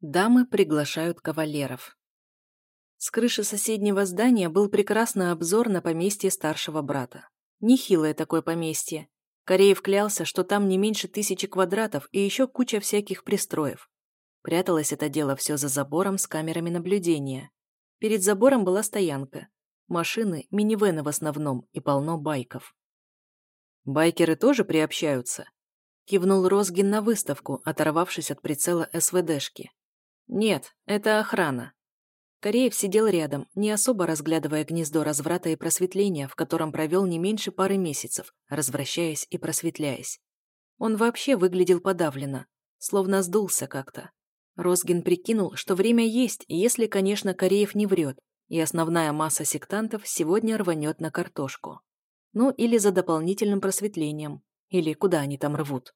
Дамы приглашают кавалеров. С крыши соседнего здания был прекрасный обзор на поместье старшего брата. Нехилое такое поместье. Кореев клялся, что там не меньше 1000 квадратов и еще куча всяких пристроев. Пряталось это дело все за забором с камерами наблюдения. Перед забором была стоянка. Машины, минивэны в основном и полно байков. «Байкеры тоже приобщаются?» Кивнул Розгин на выставку, оторвавшись от прицела СВДшки. «Нет, это охрана». Кореев сидел рядом, не особо разглядывая гнездо разврата и просветления, в котором провел не меньше пары месяцев, развращаясь и просветляясь. Он вообще выглядел подавленно, словно сдулся как-то. Розгин прикинул, что время есть, если, конечно, Кореев не врет, и основная масса сектантов сегодня рванет на картошку. Ну, или за дополнительным просветлением, или куда они там рвут.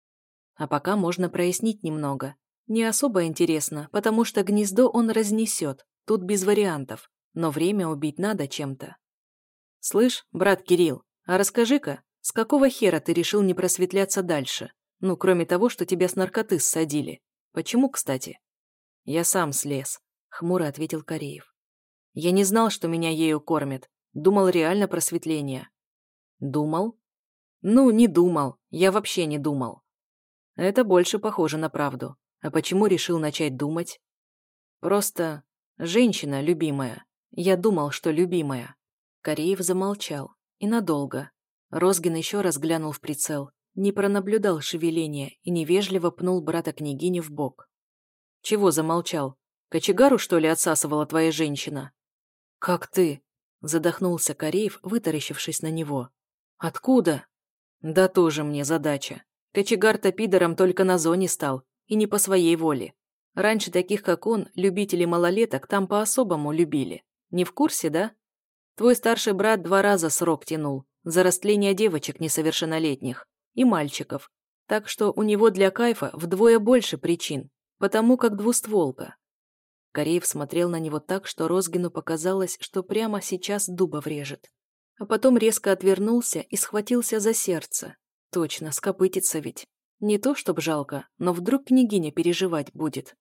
А пока можно прояснить немного. Не особо интересно, потому что гнездо он разнесет, тут без вариантов, но время убить надо чем-то. «Слышь, брат Кирилл, а расскажи-ка, с какого хера ты решил не просветляться дальше? Ну, кроме того, что тебя с наркоты ссадили. Почему, кстати?» «Я сам слез», — хмуро ответил Кореев. «Я не знал, что меня ею кормят. Думал, реально просветление». «Думал?» «Ну, не думал. Я вообще не думал». «Это больше похоже на правду. А почему решил начать думать?» «Просто женщина любимая. Я думал, что любимая». Кореев замолчал. И надолго. Розгин еще раз глянул в прицел, не пронаблюдал шевеления и невежливо пнул брата княгини в бок. «Чего замолчал? Кочегару, что ли, отсасывала твоя женщина?» «Как ты?» – задохнулся Кореев, вытаращившись на него. «Откуда?» «Да тоже мне задача. Кочегар-то пидором только на зоне стал, и не по своей воле. Раньше таких, как он, любители малолеток там по-особому любили. Не в курсе, да? Твой старший брат 2 раза срок тянул за растление девочек несовершеннолетних и мальчиков, так что у него для кайфа вдвое больше причин, потому как двустволка». Кореев смотрел на него так, что Розгину показалось, что прямо сейчас дуба врежет. А потом резко отвернулся и схватился за сердце. Точно, скопытится ведь. Не то, чтоб жалко, но вдруг княгиня переживать будет.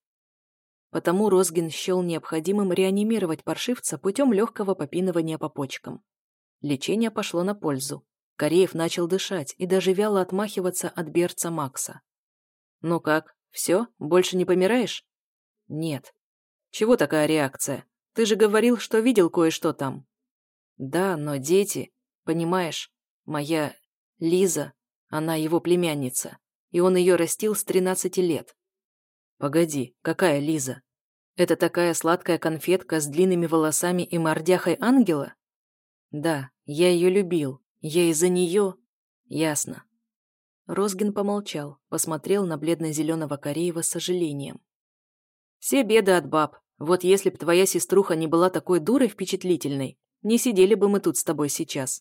Потому Розгин счел необходимым реанимировать паршивца путем легкого попинывания по почкам. Лечение пошло на пользу. Кореев начал дышать и даже вяло отмахиваться от берца Макса. «Ну как, все? Больше не помираешь?» «Нет». «Чего такая реакция? Ты же говорил, что видел кое-что там». «Да, но дети, понимаешь, моя Лиза, она его племянница, и он ее растил с 13 лет». «Погоди, какая Лиза? Это такая сладкая конфетка с длинными волосами и мордяхой ангела?» «Да, я ее любил, я из-за нее...» «Ясно». Розгин помолчал, посмотрел на бледно-зеленого Кореева с сожалением. «Все беды от баб. Вот если б твоя сеструха не была такой дурой впечатлительной, не сидели бы мы тут с тобой сейчас».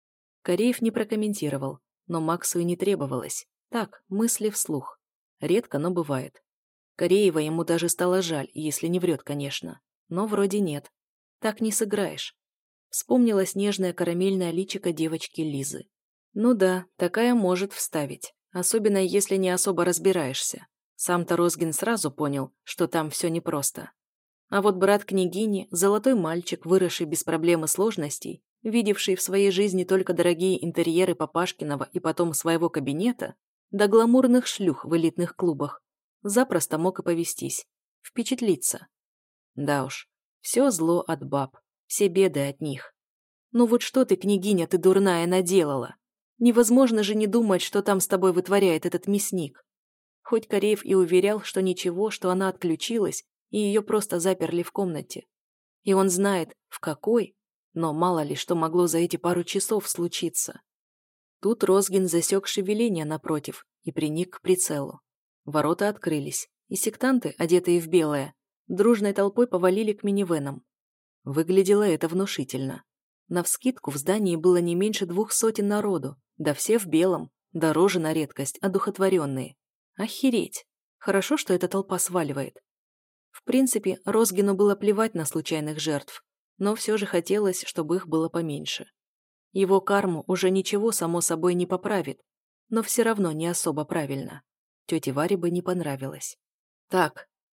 Кореев не прокомментировал, но Максу и не требовалось. Так, мысли вслух. Редко, но бывает. Кореева ему даже стало жаль, если не врет, конечно. Но вроде нет. Так не сыграешь. Вспомнилась нежная карамельная личико девочки Лизы. Ну да, такая может вставить. Особенно, если не особо разбираешься. Сам-то Розгин сразу понял, что там все непросто. А вот брат княгини, золотой мальчик, выросший без проблем и сложностей, видевший в своей жизни только дорогие интерьеры Папашкиного и потом своего кабинета, до гламурных шлюх в элитных клубах, запросто мог и повестись, впечатлиться. Да уж, все зло от баб, все беды от них. Ну вот что ты, княгиня, ты дурная, наделала? Невозможно же не думать, что там с тобой вытворяет этот мясник. Хоть Кореев и уверял, что ничего, что она отключилась, и ее просто заперли в комнате. И он знает, в какой, но мало ли что могло за эти пару часов случиться. Тут Розгин засек шевеление напротив и приник к прицелу. Ворота открылись, и сектанты, одетые в белое, дружной толпой повалили к минивэнам. Выглядело это внушительно. Навскидку в здании было не меньше 200 народу, да все в белом, дороже на редкость, одухотворенные. Охереть! Хорошо, что эта толпа сваливает. В принципе, Розгину было плевать на случайных жертв, но все же хотелось, чтобы их было поменьше. Его карму уже ничего само собой не поправит, но все равно не особо правильно. Тете Варе бы не понравилось. «Так,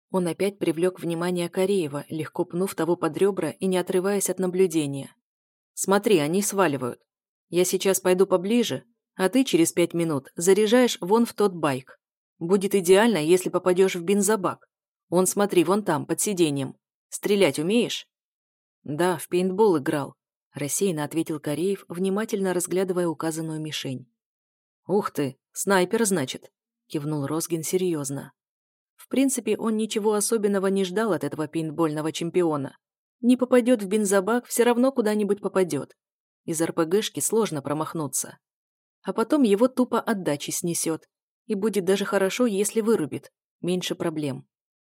Он опять привлек внимание Кореева, легко пнув того под ребра и не отрываясь от наблюдения. «Смотри, они сваливают. Я сейчас пойду поближе, а ты через 5 минут заряжаешь вон в тот байк. Будет идеально, если попадешь в бензобак. Вон смотри, вон там, под сиденьем. Стрелять умеешь?» «Да, в пейнтбол играл», – рассеянно ответил Кореев, внимательно разглядывая указанную мишень. «Ух ты, снайпер, значит», – кивнул Розгин серьезно. В принципе, он ничего особенного не ждал от этого пейнтбольного чемпиона. Не попадет в бензобак, все равно куда-нибудь попадет. Из РПГшки сложно промахнуться. А потом его тупо отдачи снесет. И будет даже хорошо, если вырубит. Меньше проблем.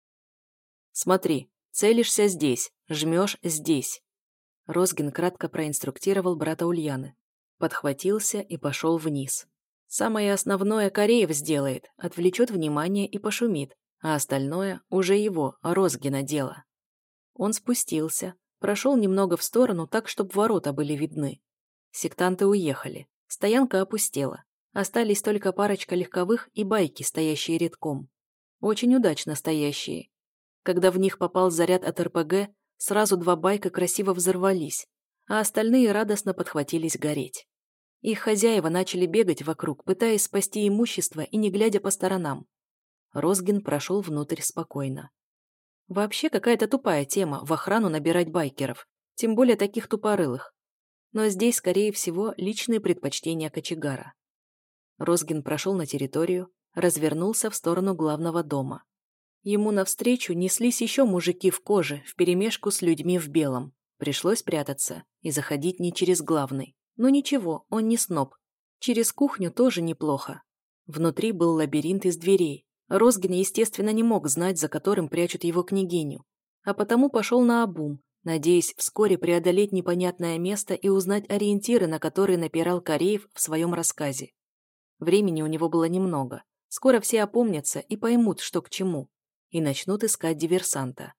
«Смотри, целишься здесь, жмешь здесь». Розгин кратко проинструктировал брата Ульяны. Подхватился и пошел вниз. Самое основное Кореев сделает, отвлечет внимание и пошумит, а остальное уже его, Розгина, дело. Он спустился, прошел немного в сторону так, чтобы ворота были видны. Сектанты уехали, стоянка опустела. Остались только парочка легковых и байки, стоящие редком. Очень удачно стоящие. Когда в них попал заряд от РПГ, сразу 2 байка красиво взорвались, а остальные радостно подхватились гореть. Их хозяева начали бегать вокруг, пытаясь спасти имущество и не глядя по сторонам. Розгин прошел внутрь спокойно. Вообще какая-то тупая тема в охрану набирать байкеров, тем более таких тупорылых. Но здесь, скорее всего, личные предпочтения кочегара. Розгин прошел на территорию, развернулся в сторону главного дома. Ему навстречу неслись еще мужики в коже, вперемешку с людьми в белом. Пришлось прятаться и заходить не через главный. Но ничего, он не сноб. Через кухню тоже неплохо. Внутри был лабиринт из дверей. Розгин, естественно, не мог знать, за которым прячут его княгиню. А потому пошел наобум, надеясь вскоре преодолеть непонятное место и узнать ориентиры, на которые напирал Кореев в своем рассказе. Времени у него было немного. Скоро все опомнятся и поймут, что к чему. И начнут искать диверсанта.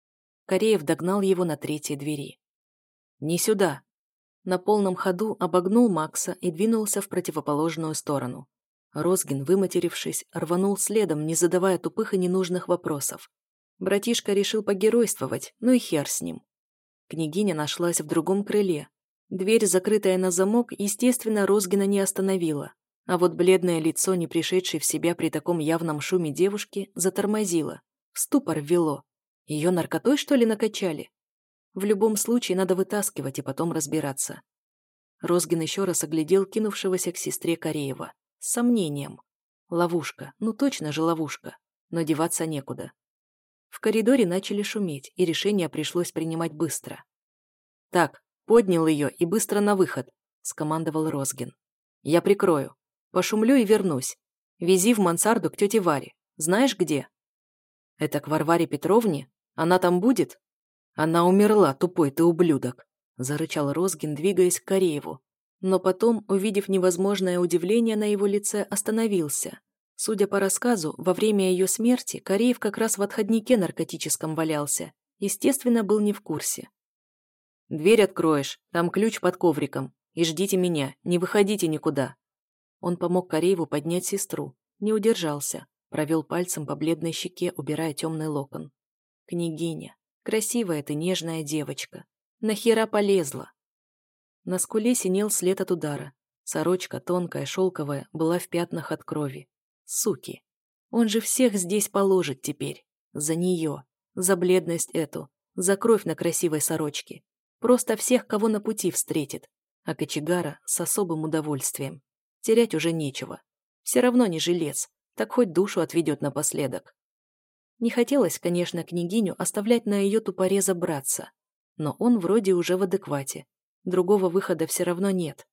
Кореев догнал его на 3-й двери. «Не сюда!» На полном ходу обогнул Макса и двинулся в противоположную сторону. Розгин, выматерившись, рванул следом, не задавая тупых и ненужных вопросов. Братишка решил погеройствовать, ну и хер с ним. Княгиня нашлась в другом крыле. Дверь, закрытая на замок, естественно, Розгина не остановила. А вот бледное лицо, не пришедшей в себя при таком явном шуме девушки, затормозило. В ступор ввело. Ее наркотой, что ли, накачали? В любом случае надо вытаскивать и потом разбираться. Розгин еще раз оглядел кинувшегося к сестре Кореева. С сомнением. Ловушка. Ну точно же ловушка. Но деваться некуда. В коридоре начали шуметь, и решение пришлось принимать быстро. «Так, поднял ее и быстро на выход», — скомандовал Розгин. «Я прикрою. Пошумлю и вернусь. Вези в мансарду к тете Варе. Знаешь где?» «Это к Варваре Петровне? Она там будет?» «Она умерла, тупой ты ублюдок», — зарычал Розгин, двигаясь к Корееву. Но потом, увидев невозможное удивление на его лице, остановился. Судя по рассказу, во время ее смерти Кореев как раз в отходнике наркотическом валялся. Естественно, был не в курсе. «Дверь откроешь, там ключ под ковриком. И ждите меня, не выходите никуда». Он помог Корееву поднять сестру. Не удержался. Провел пальцем по бледной щеке, убирая темный локон. «Княгиня, красивая ты, нежная девочка. Нахера полезла?» На скуле синел след от удара. Сорочка, тонкая, шелковая, была в пятнах от крови. Суки. Он же всех здесь положит теперь. За нее. За бледность эту. За кровь на красивой сорочке. Просто всех, кого на пути встретит. А кочегара с особым удовольствием. Терять уже нечего. Все равно не жилец. Так хоть душу отведет напоследок. Не хотелось, конечно, княгиню оставлять на ее тупореза братца. Но он вроде уже в адеквате. Другого выхода все равно нет.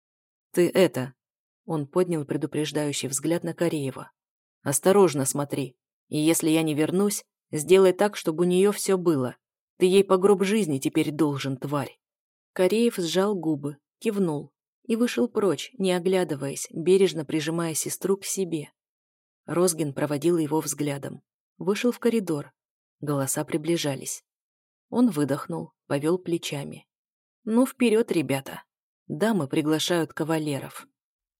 «Ты это...» Он поднял предупреждающий взгляд на Кореева. «Осторожно смотри. И если я не вернусь, сделай так, чтобы у нее все было. Ты ей по гроб жизни теперь должен, тварь». Кореев сжал губы, кивнул и вышел прочь, не оглядываясь, бережно прижимая сестру к себе. Розгин проводил его взглядом. Вышел в коридор. Голоса приближались. Он выдохнул, повел плечами. «Ну, вперед, ребята! Дамы приглашают кавалеров».